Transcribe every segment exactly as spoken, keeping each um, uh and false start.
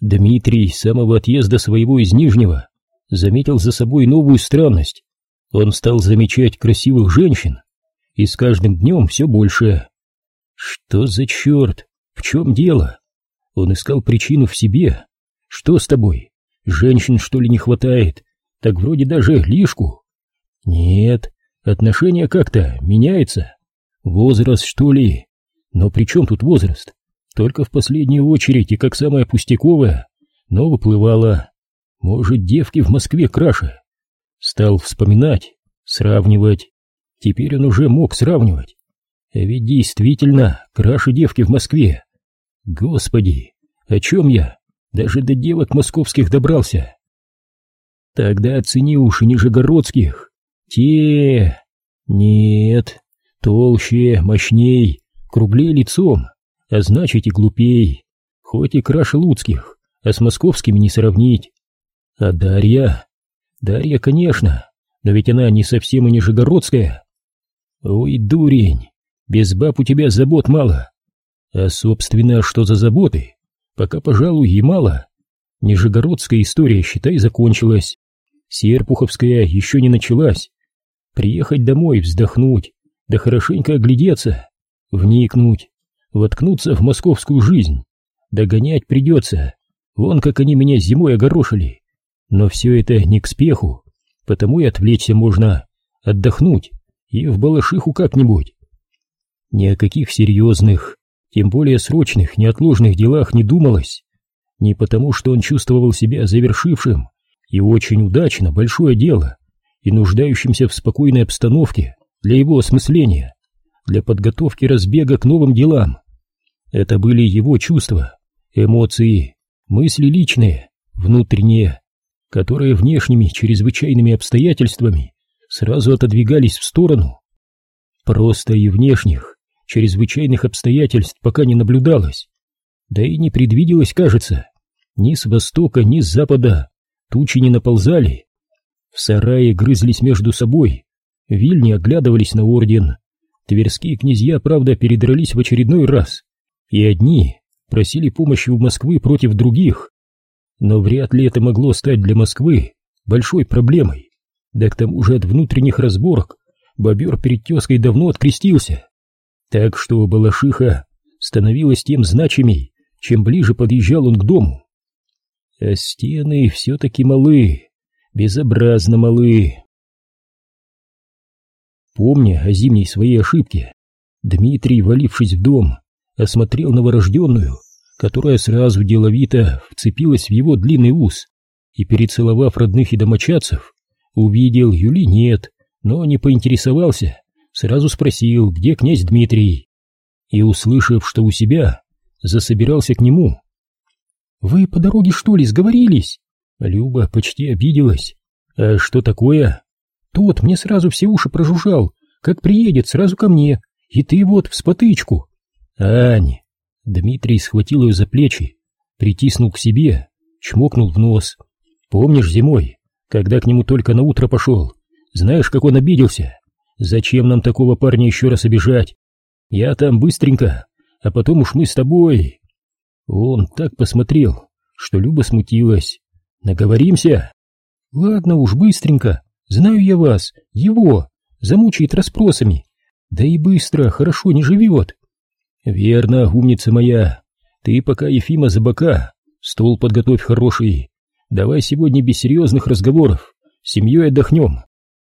Дмитрий с самого отъезда своего из Нижнего заметил за собой новую странность. Он стал замечать красивых женщин, и с каждым днем все больше. Что за черт? В чем дело? Он искал причину в себе. Что с тобой? Женщин, что ли, не хватает? Так вроде даже лишку. Нет, отношение как-то меняется. Возраст, что ли? Но при чем тут возраст? Только в последнюю очередь и как самое пустяковое, но выплывало. Может, девки в Москве краше? Стал вспоминать, сравнивать. Теперь он уже мог сравнивать. А ведь действительно краше девки в Москве. Господи, о чем я? Даже до девок московских добрался. Тогда оцени уж и нижегородских. Те... Нет, толще, мощней, круглее лицом, а значит и глупей. Хоть и краше луцких, а с московскими не сравнить. А Дарья? Дарья, конечно, но ведь она не совсем и нижегородская. Ой, дурень, без баб у тебя забот мало. А, собственно, что за заботы? Пока, пожалуй, и мало. Нижегородская история, считай, закончилась. Серпуховская еще не началась. Приехать домой, вздохнуть, да хорошенько оглядеться, вникнуть, воткнуться в московскую жизнь. Догонять придется, вон как они меня зимой огорошили. Но все это не к спеху, потому и отвлечься можно, отдохнуть и в Балашиху как-нибудь. Ни о каких серьезных, тем более срочных, неотложных делах не думалось. Не потому, что он чувствовал себя завершившим и очень удачно большое дело, и нуждающимся в спокойной обстановке для его осмысления, для подготовки разбега к новым делам. Это были его чувства, эмоции, мысли личные, внутренние, которые внешними чрезвычайными обстоятельствами сразу отодвигались в сторону. Просто и внешних чрезвычайных обстоятельств пока не наблюдалось, да и не предвиделось, кажется. Ни с востока, ни с запада тучи не наползали. В сарае грызлись между собой, вильни оглядывались на орден. Тверские князья, правда, передрались в очередной раз, и одни просили помощи у Москвы против других. Но вряд ли это могло стать для Москвы большой проблемой. Да к тому же от внутренних разборок бобер перед тезкой давно открестился. Так что Балашиха становилась тем значимей, чем ближе подъезжал он к дому. А стены все-таки малы, безобразно малы. Помня о зимней своей ошибке, Дмитрий, валившись в дом, осмотрел новорожденную, которая сразу деловито вцепилась в его длинный ус, и, перецеловав родных и домочадцев, увидел Юли нет, но не поинтересовался, сразу спросил, где князь Дмитрий, и, услышав, что у себя, засобирался к нему. «Вы по дороге, что ли, сговорились?» Люба почти обиделась. «А что такое?» «Тот мне сразу все уши прожужжал, как приедет, сразу ко мне, и ты вот в спотычку». «Ань!» Дмитрий схватил ее за плечи, притиснул к себе, чмокнул в нос. «Помнишь зимой, когда к нему только на утро пошел? Знаешь, как он обиделся? Зачем нам такого парня еще раз обижать? Я там быстренько, а потом уж мы с тобой...» Он так посмотрел, что Люба смутилась. «Наговоримся?» «Ладно уж, быстренько, знаю я вас, его, замучает расспросами, да и быстро, хорошо не живет». «Верно, умница моя, ты пока, Ефима, за бока, стол подготовь хороший, давай сегодня без серьезных разговоров, с семьей отдохнем».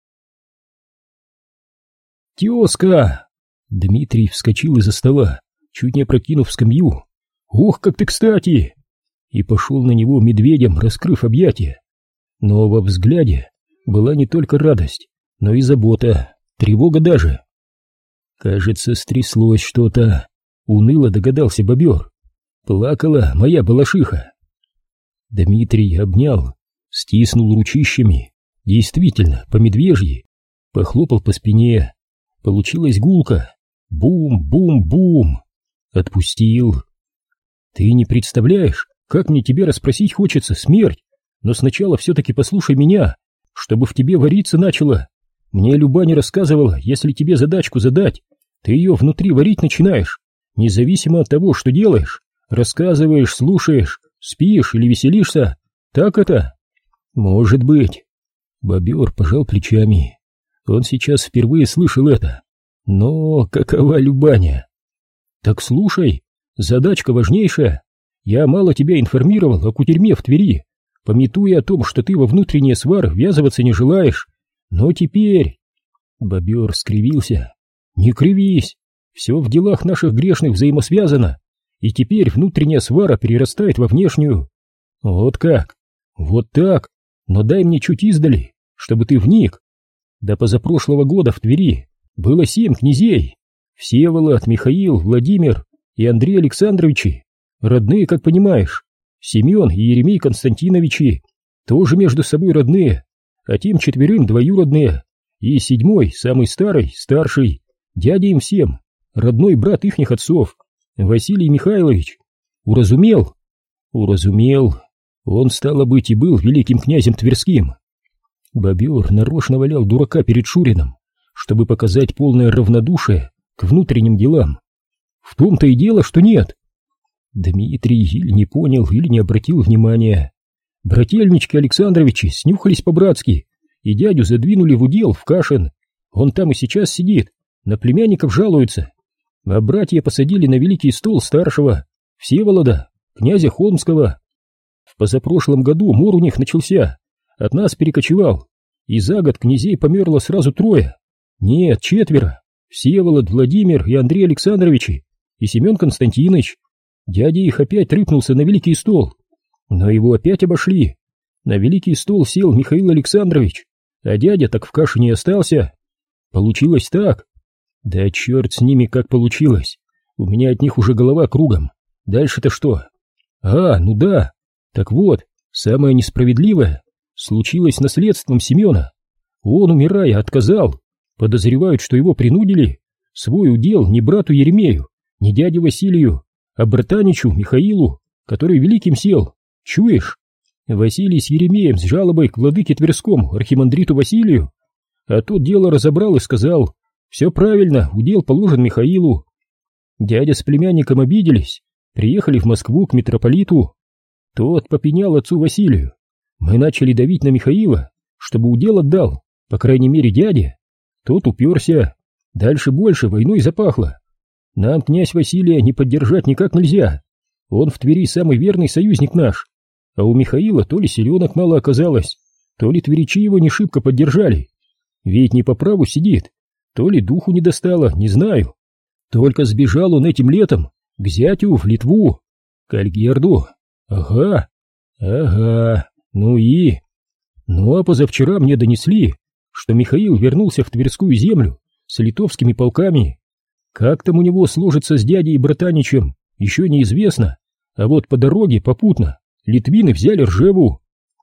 «Тезка!» Дмитрий вскочил из-за стола, чуть не опрокинув скамью. «Ох, как ты кстати!» И пошел на него медведем, раскрыв объятия. Но во взгляде была не только радость, но и забота, тревога даже. Кажется, стряслось что-то, уныло догадался бобер. Плакала моя Балашиха. Дмитрий обнял, стиснул ручищами, действительно, по медвежьи, похлопал по спине. Получилась гулка. Бум-бум-бум. Отпустил. «Ты не представляешь, как мне тебе расспросить хочется, смерть, но сначала все-таки послушай меня, чтобы в тебе вариться начало. Мне Люба не рассказывала, если тебе задачку задать, ты ее внутри варить начинаешь, независимо от того, что делаешь, рассказываешь, слушаешь, Спишь или веселишься? Так это? Может быть. Бобер пожал плечами. Он сейчас впервые слышал это. Но какова Любаня? Так слушай, задачка важнейшая. Я мало тебя информировал о кутерьме в Твери, памятуя о том, что ты во внутренние свары ввязываться не желаешь. Но теперь... Бобер скривился. Не кривись, все в делах наших грешных взаимосвязано, и теперь внутренняя свара перерастает во внешнюю. Вот как? Вот так. Но дай мне чуть издали, чтобы ты вник. До позапрошлого года в Твери было семь князей. Всеволод, Михаил, Владимир и Андрей Александровичи. Родные, как понимаешь. Семен и Еремей Константиновичи тоже между собой родные, а тем четверым двоюродные. И седьмой, самый старый, старший, дядя им всем, родной брат ихних отцов, Василий Михайлович. Уразумел? Уразумел. Он, стало быть, и был великим князем Тверским. Бобер нарочно валял дурака перед Шуриным, чтобы показать полное равнодушие к внутренним делам. В том-то и дело, что нет. Дмитрий или не понял, или не обратил внимания. Брательнички Александровичи снюхались по-братски и дядю задвинули в удел в Кашин. Он там и сейчас сидит, на племянников жалуется. А братья посадили на великий стол старшего, Всеволода, князя Холмского. В позапрошлом году мор у них начался, от нас перекочевал, и за год князей померло сразу трое. Нет, четверо. Всеволод, Владимир и Андрей Александровичи, и Семен Константинович. Дядя их опять рыпнулся на великий стол, но его опять обошли. На великий стол сел Михаил Александрович, а дядя так в каше не остался. Получилось так. Да черт с ними, как получилось. У меня от них уже голова кругом. Дальше-то что? А, ну да. Так вот, самое несправедливое случилось с наследством Семена. Он, умирая, отказал. Подозревают, что его принудили. Свой удел не брату Еремею, не дяде Василию, а братаничу Михаилу, который великим сел. Чуешь? Василий с Еремеем с жалобой к владыке Тверскому, архимандриту Василию, а тот дело разобрал и сказал: все правильно, удел положен Михаилу. Дядя с племянником обиделись, приехали в Москву к митрополиту. Тот попенял отцу Василию. Мы начали давить на Михаила, чтобы удел отдал, по крайней мере дяде. Тот уперся. Дальше больше войной запахло. Нам князь Василия не поддержать никак нельзя. Он в Твери самый верный союзник наш. А у Михаила то ли селенок мало оказалось, то ли тверичи его не шибко поддержали. Ведь не по праву сидит, то ли духу не достало, не знаю. Только сбежал он этим летом к зятю в Литву, к Альгерду. Ага, ага, ну и... Ну а позавчера мне донесли, что Михаил вернулся в Тверскую землю с литовскими полками. Как там у него сложится с дядей и братаничем, еще неизвестно, а вот по дороге попутно литвины взяли Ржеву.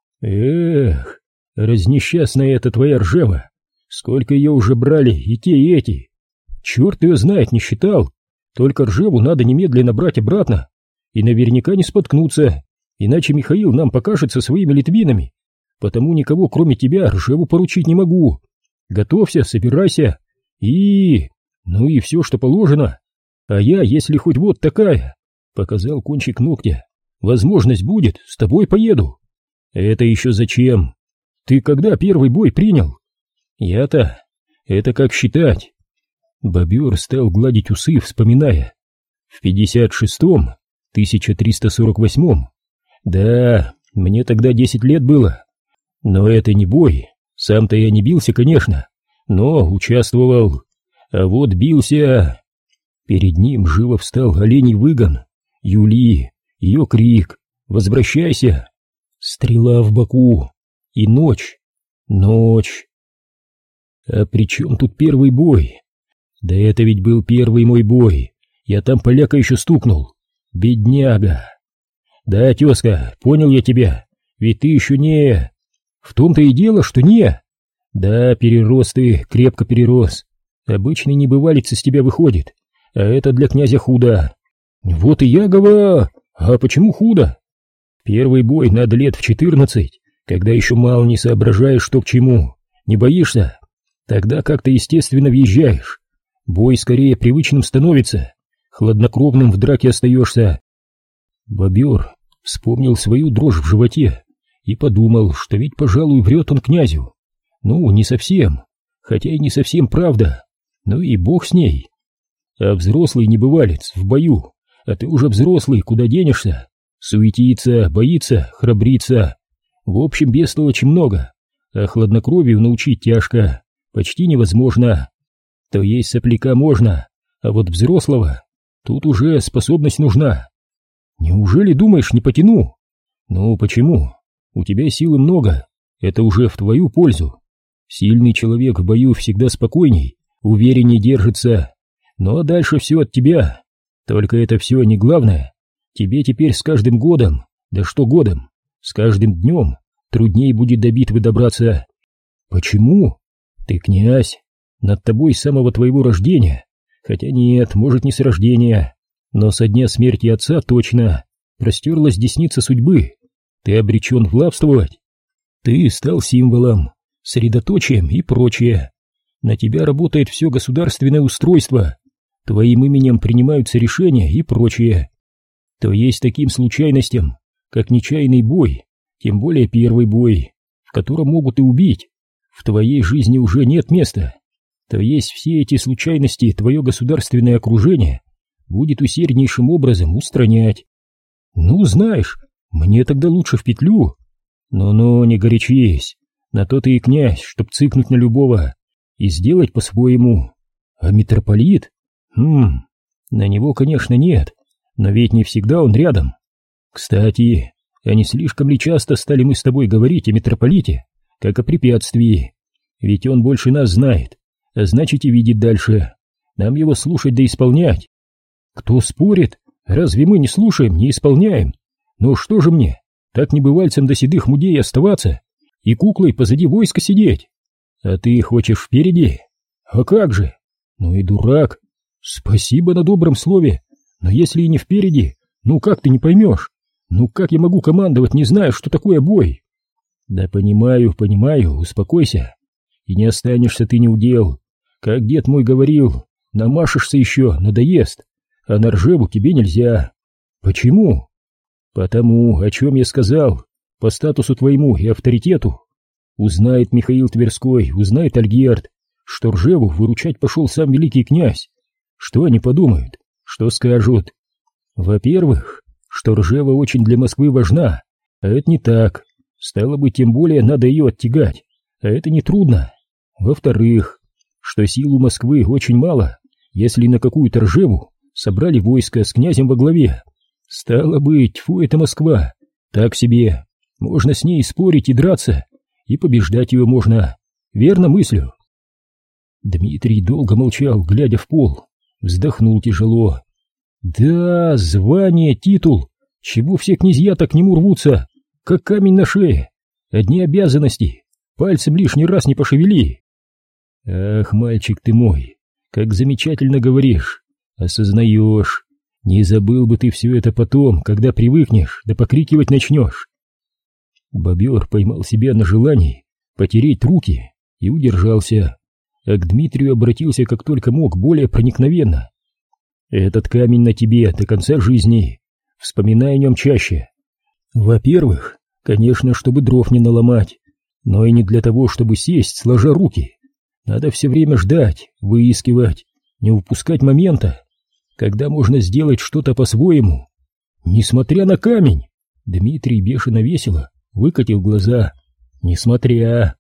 Эх, разнесчастная эта твоя Ржева. Сколько ее уже брали и те, и эти. Черт ее знает, не считал. Только Ржеву надо немедленно брать обратно. И наверняка не споткнуться, иначе Михаил нам покажется своими литвинами. Потому никого, кроме тебя, Ржеву поручить не могу. Готовься, собирайся. И... ну и все, что положено. А я, если хоть вот такая, показал кончик ногтя, возможность будет, с тобой поеду. Это еще зачем? Ты когда первый бой принял? Я-то... это как считать? Бобер стал гладить усы, вспоминая. В пятьдесят шестом, тысяча триста сорок восьмом. Да, мне тогда десять лет было. Но это не бой. Сам-то я не бился, конечно, но участвовал. А вот бился... Перед ним живо встал оленей выгон. Юли, ее крик: «Возвращайся!» Стрела в боку. И ночь. Ночь. А при чем тут первый бой? Да это ведь был первый мой бой. Я там поляка еще стукнул. Бедняга. Да, тезка, понял я тебя. Ведь ты еще не... В том-то и дело, что не... Да, перерос ты, крепко перерос. Обычный небывалец из тебя выходит. А это для князя худо. Вот и я говорю. А почему худо? Первый бой надо лет в четырнадцать, когда еще мало не соображаешь, что к чему. Не боишься? Тогда как-то естественно въезжаешь. Бой скорее привычным становится. Хладнокровным в драке остаешься. Бобер Вспомнил свою дрожь в животе и подумал, что ведь, пожалуй, врет он князю. Ну, не совсем, хотя и не совсем правда, ну и бог с ней. А взрослый небывалец в бою, а ты уже взрослый, куда денешься? Суетится, боится, храбрится. В общем, бестолочи много, а хладнокровию научить тяжко, почти невозможно. То есть сопляка можно, а вот взрослого тут уже способность нужна. Неужели думаешь, не потяну? Ну почему? У тебя силы много, это уже в твою пользу. Сильный человек в бою всегда спокойней, уверенней держится. Ну а дальше все от тебя. Только это все не главное. Тебе теперь с каждым годом, да что годом, с каждым днем труднее будет до битвы добраться. Почему? Ты князь, над тобой с самого твоего рождения. Хотя нет, может, не с рождения, но со дня смерти отца точно простерлась десница судьбы. Ты обречен властвовать. Ты стал символом, средоточием и прочее. На тебя работает все государственное устройство. Твоим именем принимаются решения и прочее. То есть таким случайностям, как нечаянный бой, тем более первый бой, в котором могут и убить, в твоей жизни уже нет места. То есть все эти случайности твое государственное окружение будет усерднейшим образом устранять. Ну, знаешь, мне тогда лучше в петлю. Ну-ну, не горячись, на то ты и князь, чтоб цыкнуть на любого и сделать по-своему. А митрополит? Хм, на него, конечно, нет, но ведь не всегда он рядом. Кстати, а не слишком ли часто стали мы с тобой говорить о митрополите, как о препятствии? Ведь он больше нас знает, а значит и видит дальше. Нам его слушать да исполнять. Кто спорит? Разве мы не слушаем, не исполняем? Ну что же мне, так небывальцем до седых мудей оставаться и куклой позади войска сидеть? А ты хочешь впереди? А как же? Ну и дурак. Спасибо на добром слове, но если и не впереди, ну как ты не поймешь? Ну как я могу командовать, не зная, что такое бой? Да понимаю, понимаю, успокойся. И не останешься ты неудел. Как дед мой говорил, намашешься еще, надоест, а на Ржеву тебе нельзя. Почему? Потому, о чем я сказал, по статусу твоему и авторитету. Узнает Михаил Тверской, узнает Альгерд, что Ржеву выручать пошел сам великий князь. Что они подумают? Что скажут? Во-первых, что Ржева очень для Москвы важна, а это не так. Стало быть, тем более надо ее оттягать, а это нетрудно. Во-вторых, что сил у Москвы очень мало, если на какую-то Ржеву собрали войско с князем во главе. Стало быть, тьфу, это Москва, так себе, можно с ней спорить и драться, и побеждать ее можно, верно мыслю? Дмитрий долго молчал, глядя в пол, вздохнул тяжело. Да, звание, титул, чего все князья-то к нему рвутся, как камень на шее, одни обязанности, пальцем лишний раз не пошевели. Ах, мальчик ты мой, как замечательно говоришь, осознаешь. Не забыл бы ты все это потом, когда привыкнешь, да покрикивать начнешь. Бобер поймал себя на желании потереть руки и удержался, а к Дмитрию обратился как только мог, более проникновенно. Этот камень на тебе до конца жизни, вспоминай о нем чаще. Во-первых, конечно, чтобы дров не наломать, но и не для того, чтобы сесть, сложа руки. Надо все время ждать, выискивать, не упускать момента, когда можно сделать что-то по-своему. Несмотря на камень, Дмитрий бешено весело выкатил глаза. Несмотря.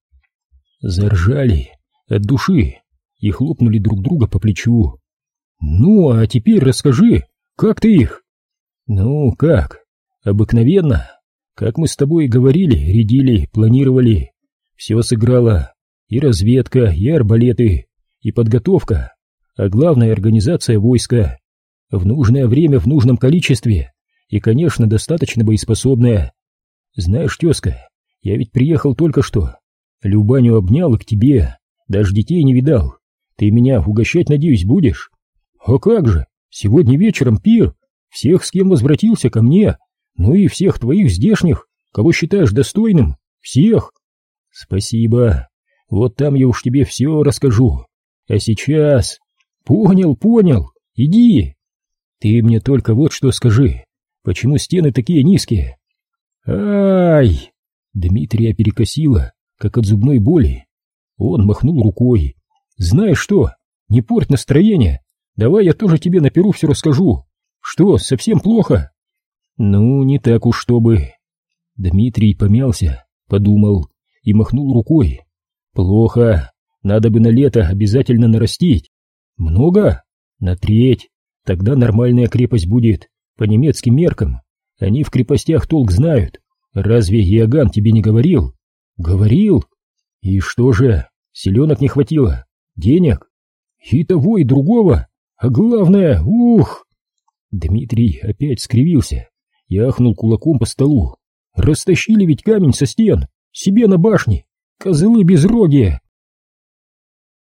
Заржали от души и хлопнули друг друга по плечу. Ну, а теперь расскажи, как ты их? Ну, как? Обыкновенно. Как мы с тобой говорили, рядили, планировали. Все сыграло. И разведка, и арбалеты, и подготовка, а главное организация войска. В нужное время, в нужном количестве, и, конечно, достаточно боеспособная. Знаешь, тезка, я ведь приехал только что. Любаню обнял и к тебе, даже детей не видал. Ты меня угощать, надеюсь, будешь? А как же, сегодня вечером пир, всех, с кем возвратился ко мне, ну и всех твоих здешних, кого считаешь достойным, всех. Спасибо. Вот там я уж тебе все расскажу. А сейчас... Понял, понял, иди. Ты мне только вот что скажи. Почему стены такие низкие? Ай! Дмитрия перекосило, как от зубной боли. Он махнул рукой. Знаешь что, не порть настроение. Давай я тоже тебе на перу все расскажу. Что, совсем плохо? Ну, не так уж чтобы. Дмитрий помялся, подумал и махнул рукой. Плохо. Надо бы на лето обязательно нарастить. Много? На треть. Тогда нормальная крепость будет. По немецким меркам. Они в крепостях толк знают. Разве Иоганн тебе не говорил? Говорил. И что же, селенок не хватило? Денег? И того, и другого. А главное, ух! Дмитрий опять скривился и ахнул кулаком по столу. Растащили ведь камень со стен, себе на башне. Козлы безрогие.